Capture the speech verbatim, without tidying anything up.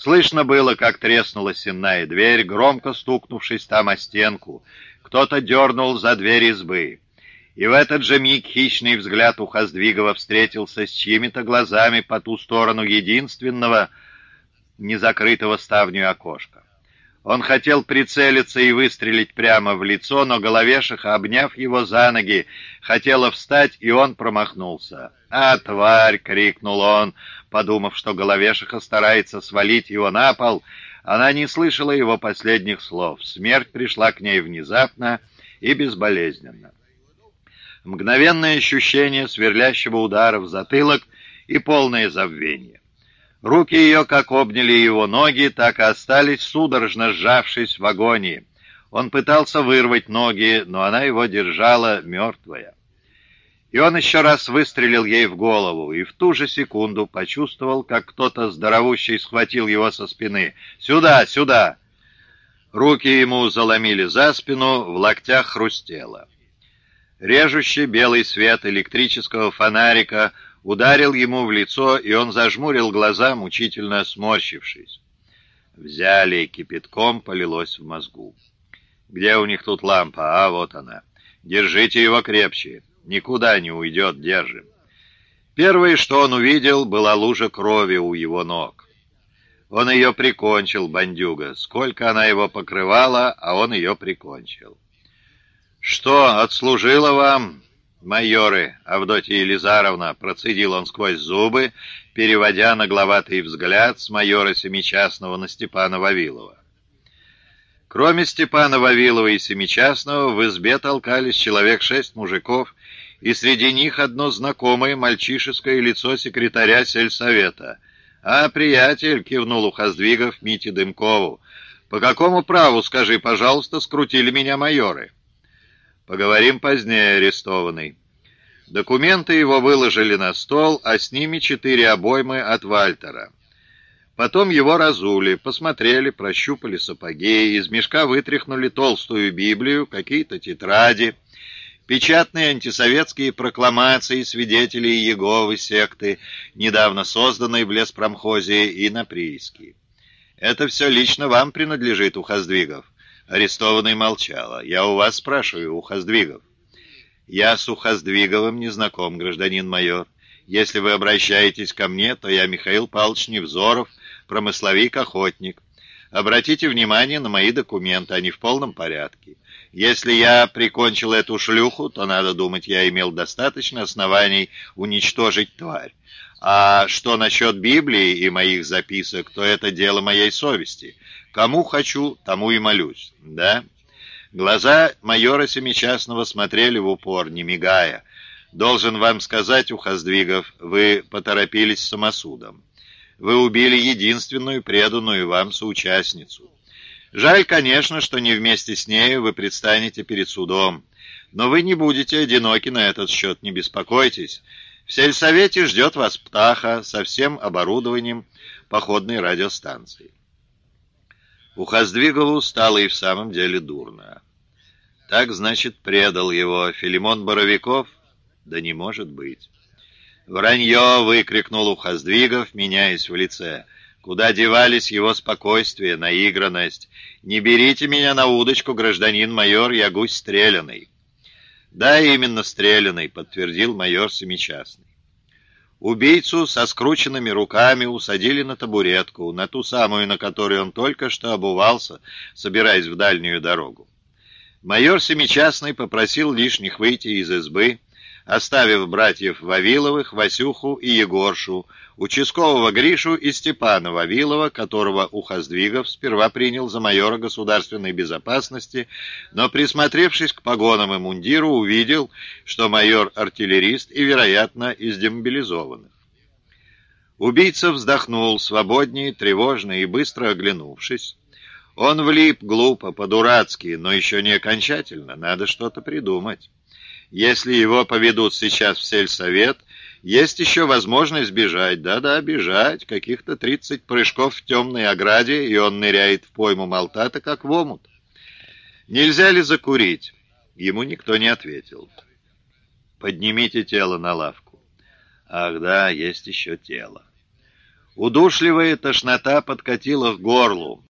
Слышно было, как треснула сенная дверь, громко стукнувшись там о стенку. Кто-то дернул за дверь избы. И в этот же миг хищный взгляд у Хоздвигова встретился с чьими-то глазами по ту сторону единственного незакрытого ставню окошка. Он хотел прицелиться и выстрелить прямо в лицо, но Головешиха, обняв его за ноги, хотела встать, и он промахнулся. «А, тварь!» — крикнул он, подумав, что Головешиха старается свалить его на пол. Она не слышала его последних слов. Смерть пришла к ней внезапно и безболезненно. Мгновенное ощущение сверлящего удара в затылок и полное забвение. Руки ее как обняли его ноги, так и остались судорожно сжавшись в агонии. Он пытался вырвать ноги, но она его держала мертвая. И он еще раз выстрелил ей в голову, и в ту же секунду почувствовал, как кто-то здоровущий схватил его со спины. «Сюда, сюда!» Руки ему заломили за спину, в локтях хрустело. Режущий белый свет электрического фонарика ударил ему в лицо, и он зажмурил глаза, мучительно сморщившись. Взяли, кипятком полилось в мозгу. «Где у них тут лампа? А, вот она. Держите его крепче. Никуда не уйдет, держим». Первое, что он увидел, была лужа крови у его ног. Он ее прикончил, бандюга. Сколько она его покрывала, а он ее прикончил. «Что, отслужила вам, майоры, Авдотья Елизаровна?» — процедил он сквозь зубы, переводя нагловатый взгляд с майора Семичастного на Степана Вавилова. Кроме Степана Вавилова и Семичастного в избе толкались человек шесть мужиков, и среди них одно знакомое мальчишеское лицо секретаря сельсовета. «А, приятель!» — кивнул у Хоздвигов Мите Дымкову. «По какому праву, скажи, пожалуйста, скрутили меня майоры?» «Поговорим позднее, арестованный». Документы его выложили на стол, а с ними четыре обоймы от Вальтера. Потом его разули, посмотрели, прощупали сапоги, из мешка вытряхнули толстую Библию, какие-то тетради, печатные антисоветские прокламации свидетелей Иеговы секты, недавно созданной в леспромхозе, и на прииске. «Это все лично вам принадлежит, Ухоздвигов». Арестованный молчала. «Я у вас спрашиваю, Ухоздвигов». «Я с Ухоздвиговым не знаком, гражданин майор. Если вы обращаетесь ко мне, то я Михаил Павлович Невзоров, промысловик-охотник. Обратите внимание на мои документы, они в полном порядке. Если я прикончил эту шлюху, то, надо думать, я имел достаточно оснований уничтожить тварь. А что насчет Библии и моих записок, то это дело моей совести. Кому хочу, тому и молюсь, да?» Глаза майора Семичастного смотрели в упор, не мигая. «Должен вам сказать, Ухоздвигов, вы поторопились с самосудом. Вы убили единственную преданную вам соучастницу. Жаль, конечно, что не вместе с нею вы предстанете перед судом. Но вы не будете одиноки на этот счет, не беспокойтесь. В сельсовете ждет вас птаха со всем оборудованием походной радиостанции». Ухоздвигову стало и в самом деле дурно. «Так, значит, предал его Филимон Боровиков? Да не может быть». «Вранье!» — выкрикнул Ухоздвигов, меняясь в лице. «Куда девались его спокойствие, наигранность? Не берите меня на удочку, гражданин майор, я гусь стреляный». «Да, именно стреляный», — подтвердил майор Семичастный. Убийцу со скрученными руками усадили на табуретку, на ту самую, на которой он только что обувался, собираясь в дальнюю дорогу. Майор Семичастный попросил лишних выйти из избы, оставив братьев Вавиловых, Васюху и Егоршу, участкового Гришу и Степана Вавилова, которого Ухоздвигов сперва принял за майора государственной безопасности, но, присмотревшись к погонам и мундиру, увидел, что майор артиллерист и, вероятно, из демобилизованных. Убийца вздохнул свободнее, тревожно и быстро оглянувшись. Он влип глупо, по-дурацки, но еще не окончательно, надо что-то придумать. Если его поведут сейчас в сельсовет, есть еще возможность бежать. Да-да, бежать. Каких-то тридцать прыжков в темной ограде, и он ныряет в пойму Малтата, как в омут. Нельзя ли закурить? Ему никто не ответил. Поднимите тело на лавку. Ах да, есть еще тело. Удушливая тошнота подкатила к горлу.